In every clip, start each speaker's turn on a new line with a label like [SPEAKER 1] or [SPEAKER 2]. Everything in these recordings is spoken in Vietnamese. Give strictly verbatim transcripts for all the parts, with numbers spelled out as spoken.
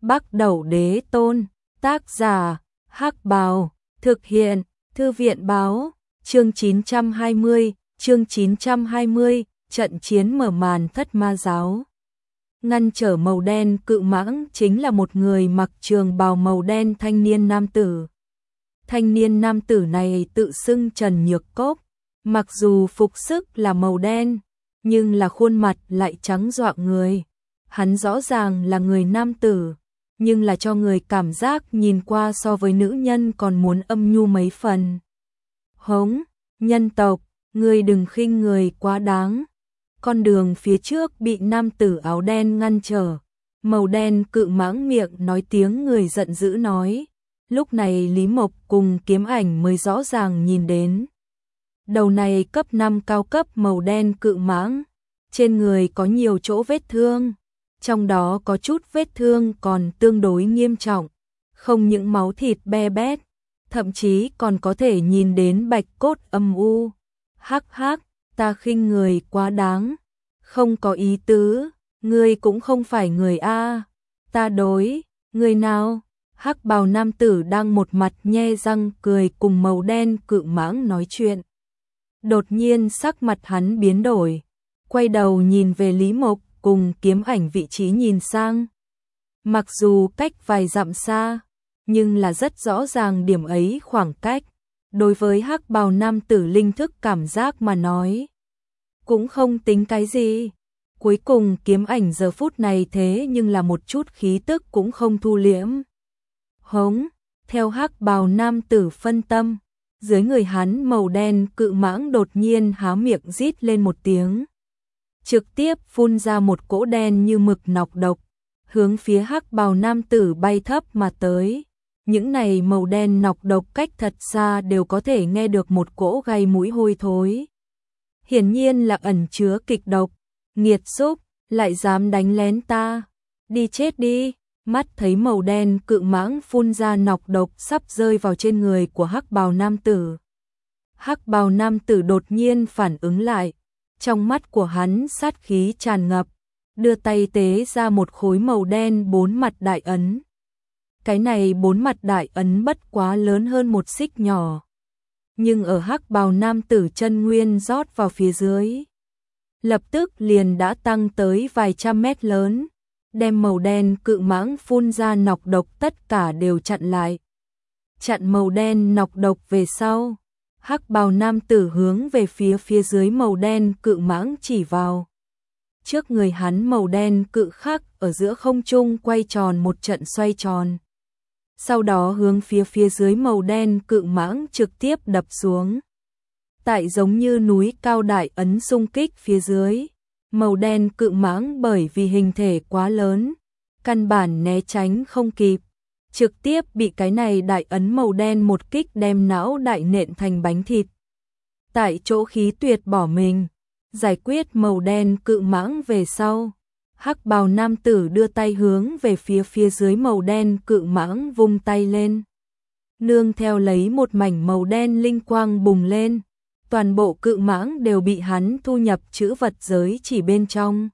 [SPEAKER 1] Bắc Đẩu Đế Tôn, tác giả, Hắc Bào, thực hiện, Thư viện báo, chương chín trăm hai mươi, chương chín trăm hai mươi, trận chiến mở màn Thất Ma Giáo. Ngăn trở màu đen cự mãng chính là một người mặc trường bào màu đen thanh niên nam tử. Thanh niên nam tử này tự xưng Trần Nhược Cốc, mặc dù phục sức là màu đen, nhưng là khuôn mặt lại trắng dọa người. Hắn rõ ràng là người nam tử, nhưng là cho người cảm giác nhìn qua so với nữ nhân còn muốn âm nhu mấy phần. Hống, nhân tộc, ngươi đừng khinh người quá đáng. Con đường phía trước bị nam tử áo đen ngăn trở. Màu đen cự mãng miệng nói tiếng người giận dữ nói. Lúc này Lý Mộc cùng Kiếm Ảnh mới rõ ràng nhìn đến. Đầu này cấp năm cao cấp màu đen cự mãng, trên người có nhiều chỗ vết thương, trong đó có chút vết thương còn tương đối nghiêm trọng, không những máu thịt be bét, thậm chí còn có thể nhìn đến bạch cốt âm u. Hắc hắc, ta khinh người quá đáng, không có ý tứ, ngươi cũng không phải người a, ta đối, người nào? Hắc bào nam tử đang một mặt nhe răng cười cùng màu đen cự mãng nói chuyện. Đột nhiên sắc mặt hắn biến đổi, quay đầu nhìn về Lý Mộc cùng Kiếm Ảnh vị trí nhìn sang. Mặc dù cách vài dặm xa, nhưng là rất rõ ràng điểm ấy khoảng cách. Đối với hắc bào nam tử linh thức cảm giác mà nói, cũng không tính cái gì. Cuối cùng Kiếm Ảnh giờ phút này thế nhưng là một chút khí tức cũng không thu liễm. Hống, theo hắc bào nam tử phân tâm, dưới người hắn màu đen cự mãng đột nhiên há miệng rít lên một tiếng. Trực tiếp phun ra một cỗ đen như mực nọc độc, hướng phía hắc bào nam tử bay thấp mà tới. Những này màu đen nọc độc cách thật xa đều có thể nghe được một cỗ gây mũi hôi thối. Hiển nhiên là ẩn chứa kịch độc, nghiệt xúc, lại dám đánh lén ta, đi chết đi. Mắt thấy màu đen cự mãng phun ra nọc độc sắp rơi vào trên người của hắc bào nam tử. Hắc bào nam tử đột nhiên phản ứng lại, trong mắt của hắn sát khí tràn ngập, đưa tay tế ra một khối màu đen bốn mặt đại ấn. Cái này bốn mặt đại ấn bất quá lớn hơn một xích nhỏ, nhưng ở hắc bào nam tử chân nguyên rót vào phía dưới, lập tức liền đã tăng tới vài trăm mét lớn, đem màu đen cự mãng phun ra nọc độc tất cả đều chặn lại. Chặn màu đen nọc độc về sau, hắc bào nam tử hướng về phía phía dưới màu đen cự mãng chỉ vào. Trước người hắn màu đen cự khắc ở giữa không trung quay tròn một trận xoay tròn. Sau đó hướng phía phía dưới màu đen cự mãng trực tiếp đập xuống. Tại giống như núi cao đại ấn xung kích phía dưới, màu đen cự mãng bởi vì hình thể quá lớn, căn bản né tránh không kịp, trực tiếp bị cái này đại ấn màu đen một kích đem não đại nện thành bánh thịt. Tại chỗ khí tuyệt bỏ mình, giải quyết màu đen cự mãng về sau, hắc bào nam tử đưa tay hướng về phía phía dưới màu đen cự mãng vung tay lên. Nương theo lấy một mảnh màu đen linh quang bùng lên, toàn bộ cự mãng đều bị hắn thu nhập chữ vật giới chỉ bên trong.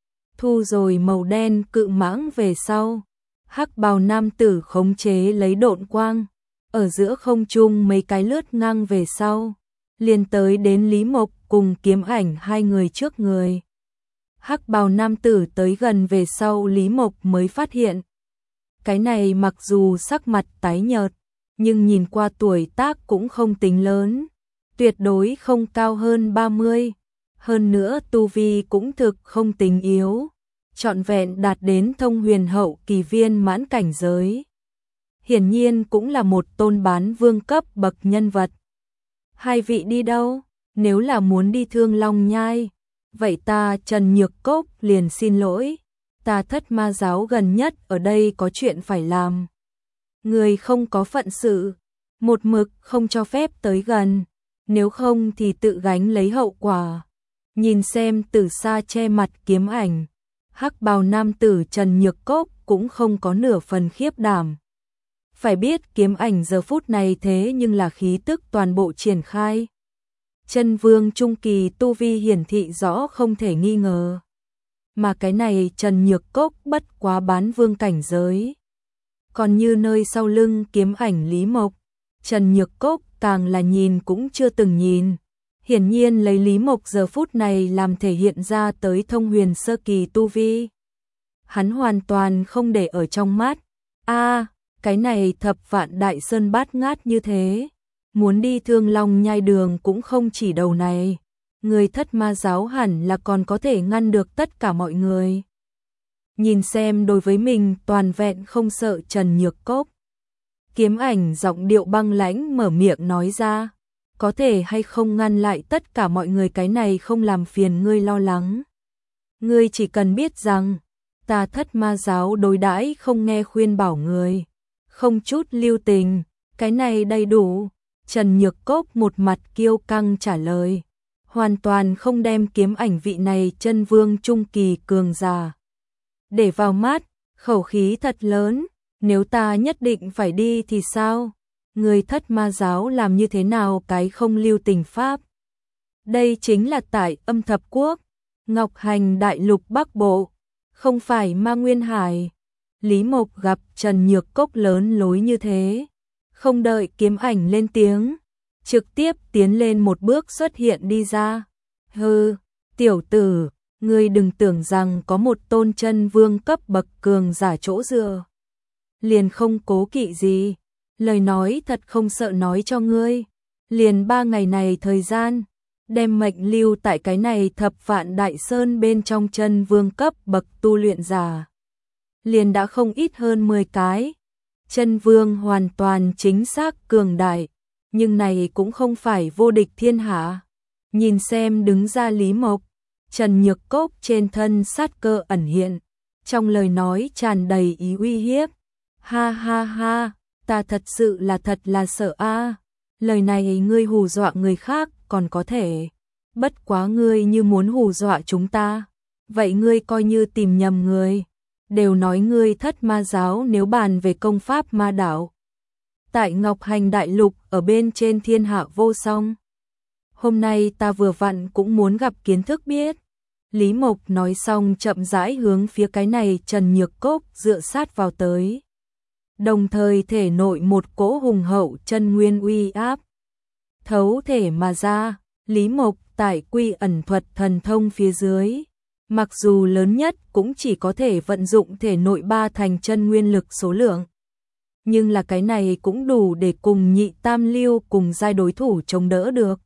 [SPEAKER 1] Thu rồi màu đen cự mãng về sau, hắc bào nam tử khống chế lấy độn quang, ở giữa không trung mấy cái lướt ngang về sau, liền tới đến Lý Mộc cùng Kiếm Ảnh hai người trước người. Hắc bào nam tử tới gần về sau Lý Mộc mới phát hiện. Cái này mặc dù sắc mặt tái nhợt, nhưng nhìn qua tuổi tác cũng không tính lớn, tuyệt đối không cao hơn ba mươi, hơn nữa tu vi cũng thực không tính yếu, trọn vẹn đạt đến thông huyền hậu kỳ viên mãn cảnh giới. Hiển nhiên cũng là một tôn bán vương cấp bậc nhân vật. Hai vị đi đâu? Nếu là muốn đi Thương Long Nhai, vậy ta Trần Nhược Cốc liền xin lỗi, ta Thất Ma Giáo gần nhất ở đây có chuyện phải làm. Người không có phận sự, một mực không cho phép tới gần, nếu không thì tự gánh lấy hậu quả. Nhìn xem từ xa che mặt Kiếm Ảnh, hắc bào nam tử Trần Nhược Cốc cũng không có nửa phần khiếp đảm. Phải biết Kiếm Ảnh giờ phút này thế nhưng là khí tức toàn bộ triển khai. Chân vương trung kỳ tu vi hiển thị rõ không thể nghi ngờ. Mà cái này Trần Nhược Cốc bất quá bán vương cảnh giới. Còn như nơi sau lưng kiếm ảnh Lý Mộc, Trần Nhược Cốc càng là nhìn cũng chưa từng nhìn. Hiển nhiên lấy Lý Mộc giờ phút này làm thể hiện ra tới thông huyền sơ kỳ tu vi. Hắn hoàn toàn không để ở trong mắt. A, à, cái này thập vạn đại sơn bát ngát như thế. Muốn đi Thương Long nhai đường cũng không chỉ đầu này. Người Thất Ma giáo hẳn là còn có thể ngăn được tất cả mọi người. Nhìn xem đối với mình toàn vẹn không sợ Trần Nhược Cốc. Kiếm ảnh giọng điệu băng lãnh mở miệng nói ra. Có thể hay không ngăn lại tất cả mọi người, cái này không làm phiền ngươi lo lắng. Ngươi chỉ cần biết rằng, ta Thất Ma giáo đối đãi không nghe khuyên bảo người. Không chút lưu tình, cái này đầy đủ. Trần Nhược Cốc một mặt kiêu căng trả lời. Hoàn toàn không đem kiếm ảnh vị này chân vương trung kỳ cường giả để vào mắt, khẩu khí thật lớn. Nếu ta nhất định phải đi thì sao? Người Thất Ma giáo làm như thế nào cái không lưu tình pháp? Đây chính là tại Âm Thập Quốc, Ngọc Hành đại lục Bắc Bộ, không phải Ma Nguyên Hải. Lý Mộc gặp Trần Nhược Cốc lớn lối như thế, không đợi kiếm ảnh lên tiếng, trực tiếp tiến lên một bước xuất hiện đi ra. Hừ, tiểu tử, ngươi đừng tưởng rằng có một tôn chân vương cấp bậc cường giả chỗ dựa, liền không cố kỵ gì. Lời nói thật không sợ nói cho ngươi, liền ba ngày này thời gian, đem mệnh lưu tại cái này thập vạn đại sơn bên trong chân vương cấp bậc tu luyện giả. Liền đã không ít hơn mười cái. Chân vương hoàn toàn chính xác cường đại, nhưng này cũng không phải vô địch thiên hạ. Nhìn xem đứng ra Lý Mộc, Trần Nhược Cốc trên thân sát cơ ẩn hiện, trong lời nói tràn đầy ý uy hiếp. Ha ha ha, ta thật sự là thật là sợ a. À. Lời này ngươi hù dọa người khác còn có thể, bất quá ngươi như muốn hù dọa chúng ta, vậy ngươi coi như tìm nhầm người. Đều nói ngươi Thất Ma giáo nếu bàn về công pháp ma đạo, tại Ngọc Hành đại lục ở bên trên thiên hạ vô song. Hôm nay ta vừa vặn cũng muốn gặp kiến thức biết. Lý Mộc nói xong chậm rãi hướng phía cái này Trần Nhược Cốc dựa sát vào tới. Đồng thời thể nội một cỗ hùng hậu chân nguyên uy áp thấu thể mà ra. Lý Mộc tại quy ẩn thuật thần thông phía dưới, mặc dù lớn nhất cũng chỉ có thể vận dụng thể nội ba thành chân nguyên lực số lượng, nhưng là cái này cũng đủ để cùng nhị tam lưu cùng giai đối thủ chống đỡ được.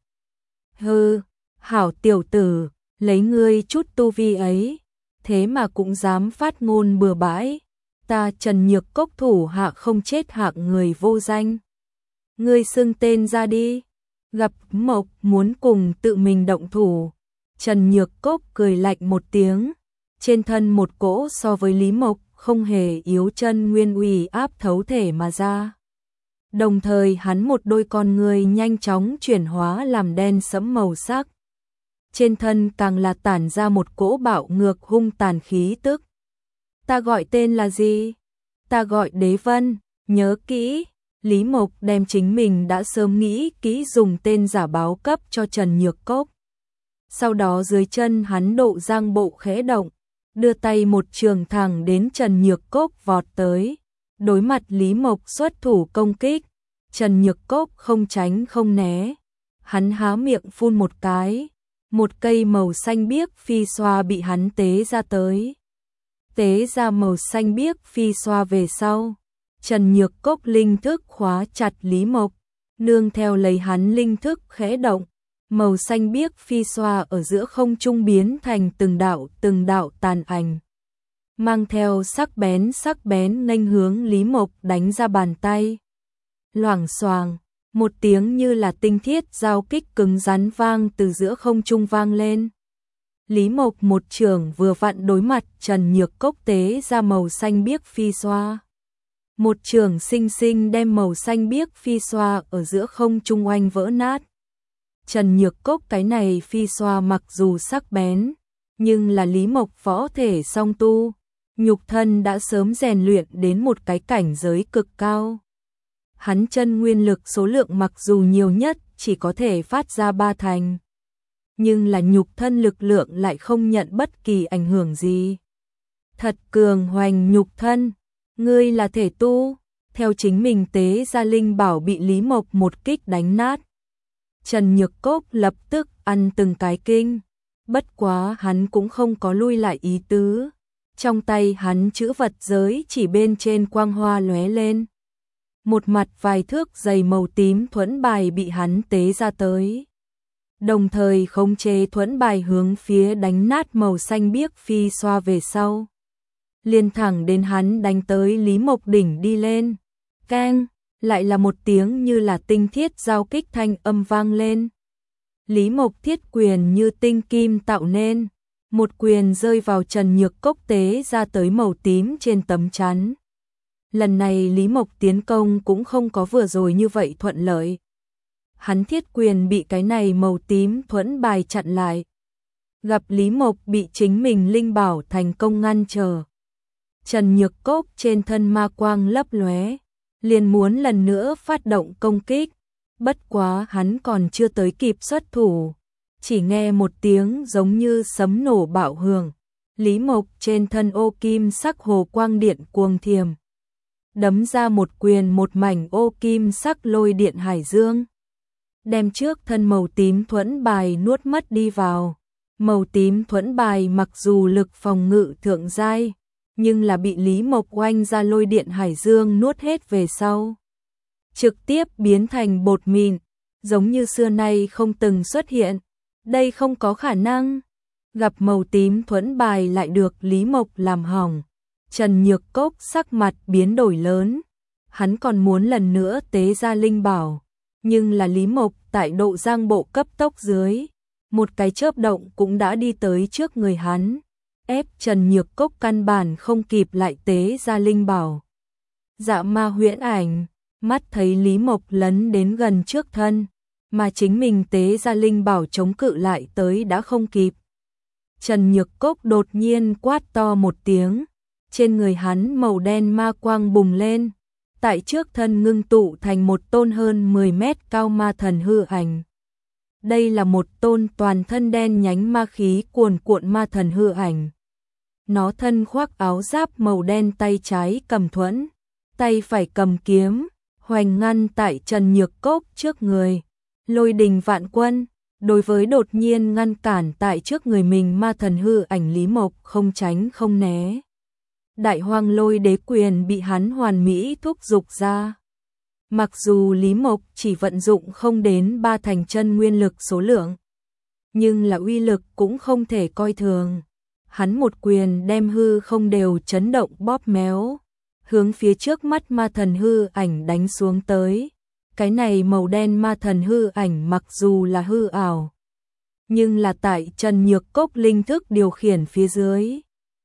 [SPEAKER 1] Hừ, hảo tiểu tử, lấy ngươi chút tu vi ấy, thế mà cũng dám phát ngôn bừa bãi. Ta Trần Nhược Cốc thủ hạ không chết hạng người vô danh. Ngươi xưng tên ra đi. Gặp Mộc muốn cùng tự mình động thủ. Trần Nhược Cốc cười lạnh một tiếng. Trên thân một cỗ so với Lý Mộc không hề yếu chân nguyên uy áp thấu thể mà ra. Đồng thời hắn một đôi con người nhanh chóng chuyển hóa làm đen sẫm màu sắc. Trên thân càng là tản ra một cỗ bạo ngược hung tàn khí tức. Ta gọi tên là gì? Ta gọi Đế Vân, nhớ kỹ. Lý Mộc đem chính mình đã sớm nghĩ kỹ dùng tên giả báo cấp cho Trần Nhược Cốc. Sau đó dưới chân hắn độ giang bộ khẽ động, đưa tay một trường thẳng đến Trần Nhược Cốc vọt tới. Đối mặt Lý Mộc xuất thủ công kích, Trần Nhược Cốc không tránh không né. Hắn há miệng phun một cái, một cây màu xanh biếc phi xoa bị hắn tế ra tới. Tế ra màu xanh biếc phi xoa về sau, Trần Nhược Cốc linh thức khóa chặt Lý Mộc, nương theo lấy hắn linh thức khẽ động, màu xanh biếc phi xoa ở giữa không trung biến thành từng đạo từng đạo tàn ảnh, mang theo sắc bén sắc bén nghênh hướng Lý Mộc đánh ra bàn tay. Loảng xoàng, một tiếng như là tinh thiết giao kích cứng rắn vang từ giữa không trung vang lên. Lý Mộc một trường vừa vặn đối mặt Trần Nhược Cốc tế ra màu xanh biếc phi xoa. Một trường sinh sinh đem màu xanh biếc phi xoa ở giữa không trung oanh vỡ nát. Trần Nhược Cốc cái này phi xoa mặc dù sắc bén, nhưng là Lý Mộc võ thể song tu, nhục thân đã sớm rèn luyện đến một cái cảnh giới cực cao. Hắn chân nguyên lực số lượng mặc dù nhiều nhất chỉ có thể phát ra ba thành, nhưng là nhục thân lực lượng lại không nhận bất kỳ ảnh hưởng gì. Thật cường hoành nhục thân, Ngươi là thể tu, theo chính mình tế ra linh bảo bị Lý Mộc một kích đánh nát. Trần Nhược Cốc lập tức ăn từng cái kinh, bất quá hắn cũng không có lui lại ý tứ. Trong tay hắn chữ vật giới chỉ bên trên quang hoa lóe lên. Một mặt vài thước dày màu tím thuẫn bài bị hắn tế ra tới. Đồng thời khống chế thuẫn bài hướng phía đánh nát màu xanh biếc phi xoa về sau. Liên thẳng đến hắn đánh tới Lý Mộc đỉnh đi lên. Keng, lại là một tiếng như là tinh thiết giao kích thanh âm vang lên. Lý Mộc thiết quyền như tinh kim tạo nên. Một quyền rơi vào Trần Nhược Cốc tế ra tới màu tím trên tấm chắn. Lần này Lý Mộc tiến công cũng không có vừa rồi như vậy thuận lợi. Hắn thiết quyền bị cái này màu tím thuẫn bài chặn lại. Gặp Lý Mộc bị chính mình linh bảo thành công ngăn trở. Trần Nhược Cốc trên thân ma quang lấp lóe, liền muốn lần nữa phát động công kích. Bất quá hắn còn chưa tới kịp xuất thủ. Chỉ nghe một tiếng giống như sấm nổ bạo hưởng. Lý Mộc trên thân ô kim sắc hồ quang điện cuồng thiềm. Đấm ra một quyền một mảnh ô kim sắc lôi điện hải dương. Đem trước thân màu tím thuẫn bài nuốt mất đi vào. Màu tím thuẫn bài mặc dù lực phòng ngự thượng giai, nhưng là bị Lý Mộc oanh ra lôi điện hải dương nuốt hết về sau. Trực tiếp biến thành bột mịn, giống như xưa nay không từng xuất hiện. Đây không có khả năng. Gặp màu tím thuẫn bài lại được Lý Mộc làm hỏng. Trần Nhược Cốc sắc mặt biến đổi lớn. Hắn còn muốn lần nữa tế ra linh bảo. Nhưng là Lý Mộc tại độ giang bộ cấp tốc dưới. Một cái chớp động cũng đã đi tới trước người hắn. Ép Trần Nhược Cốc căn bản không kịp lại tế ra linh bảo. Dạ ma huyễn ảnh. Mắt thấy Lý Mộc lấn đến gần trước thân. Mà chính mình tế ra linh bảo chống cự lại tới đã không kịp. Trần Nhược Cốc đột nhiên quát to một tiếng. Trên người hắn màu đen ma quang bùng lên. Tại trước thân ngưng tụ thành một tôn hơn mười mét cao ma thần hư ảnh. Đây là một tôn toàn thân đen nhánh ma khí cuồn cuộn ma thần hư ảnh. Nó thân khoác áo giáp màu đen, tay trái cầm thuẫn, tay phải cầm kiếm, hoành ngăn tại Trần Nhược Cốc trước người. Lôi đình vạn quân, đối với đột nhiên ngăn cản tại trước người mình ma thần hư ảnh Lý Mộc không tránh không né. Đại hoang lôi đế quyền bị hắn hoàn mỹ thúc dục ra. Mặc dù Lý Mộc chỉ vận dụng không đến ba thành chân nguyên lực số lượng, nhưng là uy lực cũng không thể coi thường. Hắn một quyền đem hư không đều chấn động bóp méo, hướng phía trước mắt ma thần hư ảnh đánh xuống tới. Cái này màu đen ma thần hư ảnh mặc dù là hư ảo, nhưng là tại Trần Nhược Cốc linh thức điều khiển phía dưới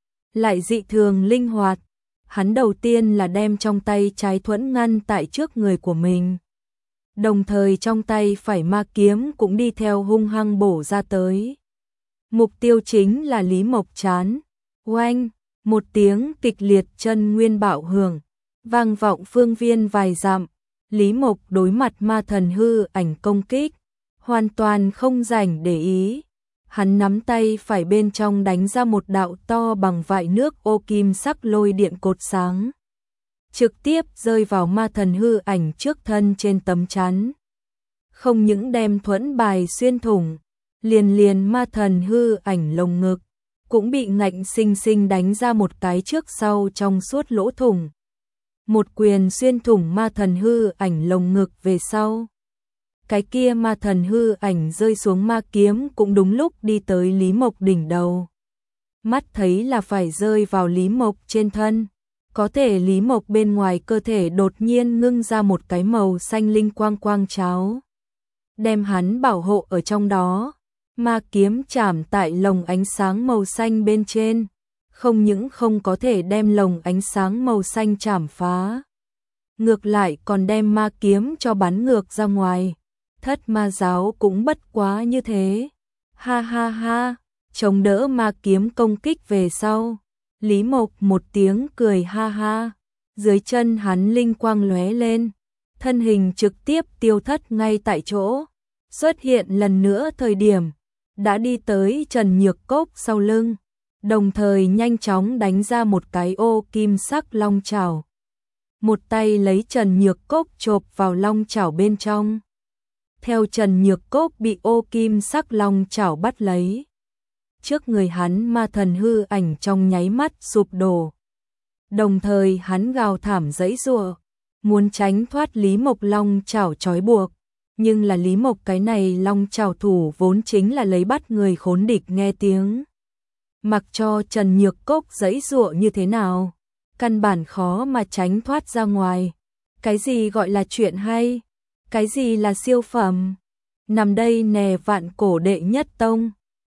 [SPEAKER 1] lại dị thường linh hoạt. Hắn đầu tiên là đem trong tay trái thuẫn ngăn tại trước người của mình. Đồng thời trong tay phải ma kiếm cũng đi theo hung hăng bổ ra tới. Mục tiêu chính là Lý Mộc chán. Oanh, một tiếng kịch liệt chân nguyên bạo hưởng, vang vọng phương viên vài dặm. Lý Mộc đối mặt ma thần hư ảnh công kích, hoàn toàn không rảnh để ý. Hắn nắm tay phải bên trong đánh ra một đạo to bằng vại nước ô kim sắc lôi điện cột sáng. Trực tiếp rơi vào ma thần hư ảnh trước thân trên tấm chắn. Không những đem thuẫn bài xuyên thủng, liền liền ma thần hư ảnh lồng ngực, cũng bị ngạnh sinh sinh đánh ra một cái trước sau trong suốt lỗ thủng. Một quyền xuyên thủng ma thần hư ảnh lồng ngực về sau. Cái kia ma thần hư ảnh rơi xuống ma kiếm cũng đúng lúc đi tới Lý Mộc đỉnh đầu. Mắt thấy là phải rơi vào Lý Mộc trên thân. Có thể Lý Mộc bên ngoài cơ thể đột nhiên ngưng ra một cái màu xanh linh quang quang cháo, đem hắn bảo hộ ở trong đó. Ma kiếm chạm tại lồng ánh sáng màu xanh bên trên, không những không có thể đem lồng ánh sáng màu xanh chạm phá, ngược lại còn đem ma kiếm cho bắn ngược ra ngoài. Thất ma giáo cũng bất quá như thế. Ha ha ha, chống đỡ ma kiếm công kích về sau. Lý Mộc một tiếng cười ha ha. Dưới chân hắn linh quang lóe lên. Thân hình trực tiếp tiêu thất ngay tại chỗ. Xuất hiện lần nữa thời điểm, đã đi tới Trần Nhược Cốc sau lưng. đồng thời nhanh chóng đánh ra một cái ô kim sắc long chảo. Một tay lấy Trần Nhược Cốc chộp vào long chảo bên trong. Theo Trần Nhược Cốc bị ô kim sắc long chảo bắt lấy, trước người hắn ma thần hư ảnh trong nháy mắt sụp đổ. Đồng thời hắn gào thảm giãy giụa, muốn tránh thoát Lý Mộc long chảo trói buộc, nhưng là Lý Mộc cái này long chảo thủ vốn chính là lấy bắt người khốn địch nghe tiếng. Mặc cho Trần Nhược Cốc giãy giụa như thế nào, căn bản khó mà tránh thoát ra ngoài. Cái gì gọi là chuyện hay? Cái gì là siêu phẩm? Nằm đây nè vạn cổ đệ nhất tông.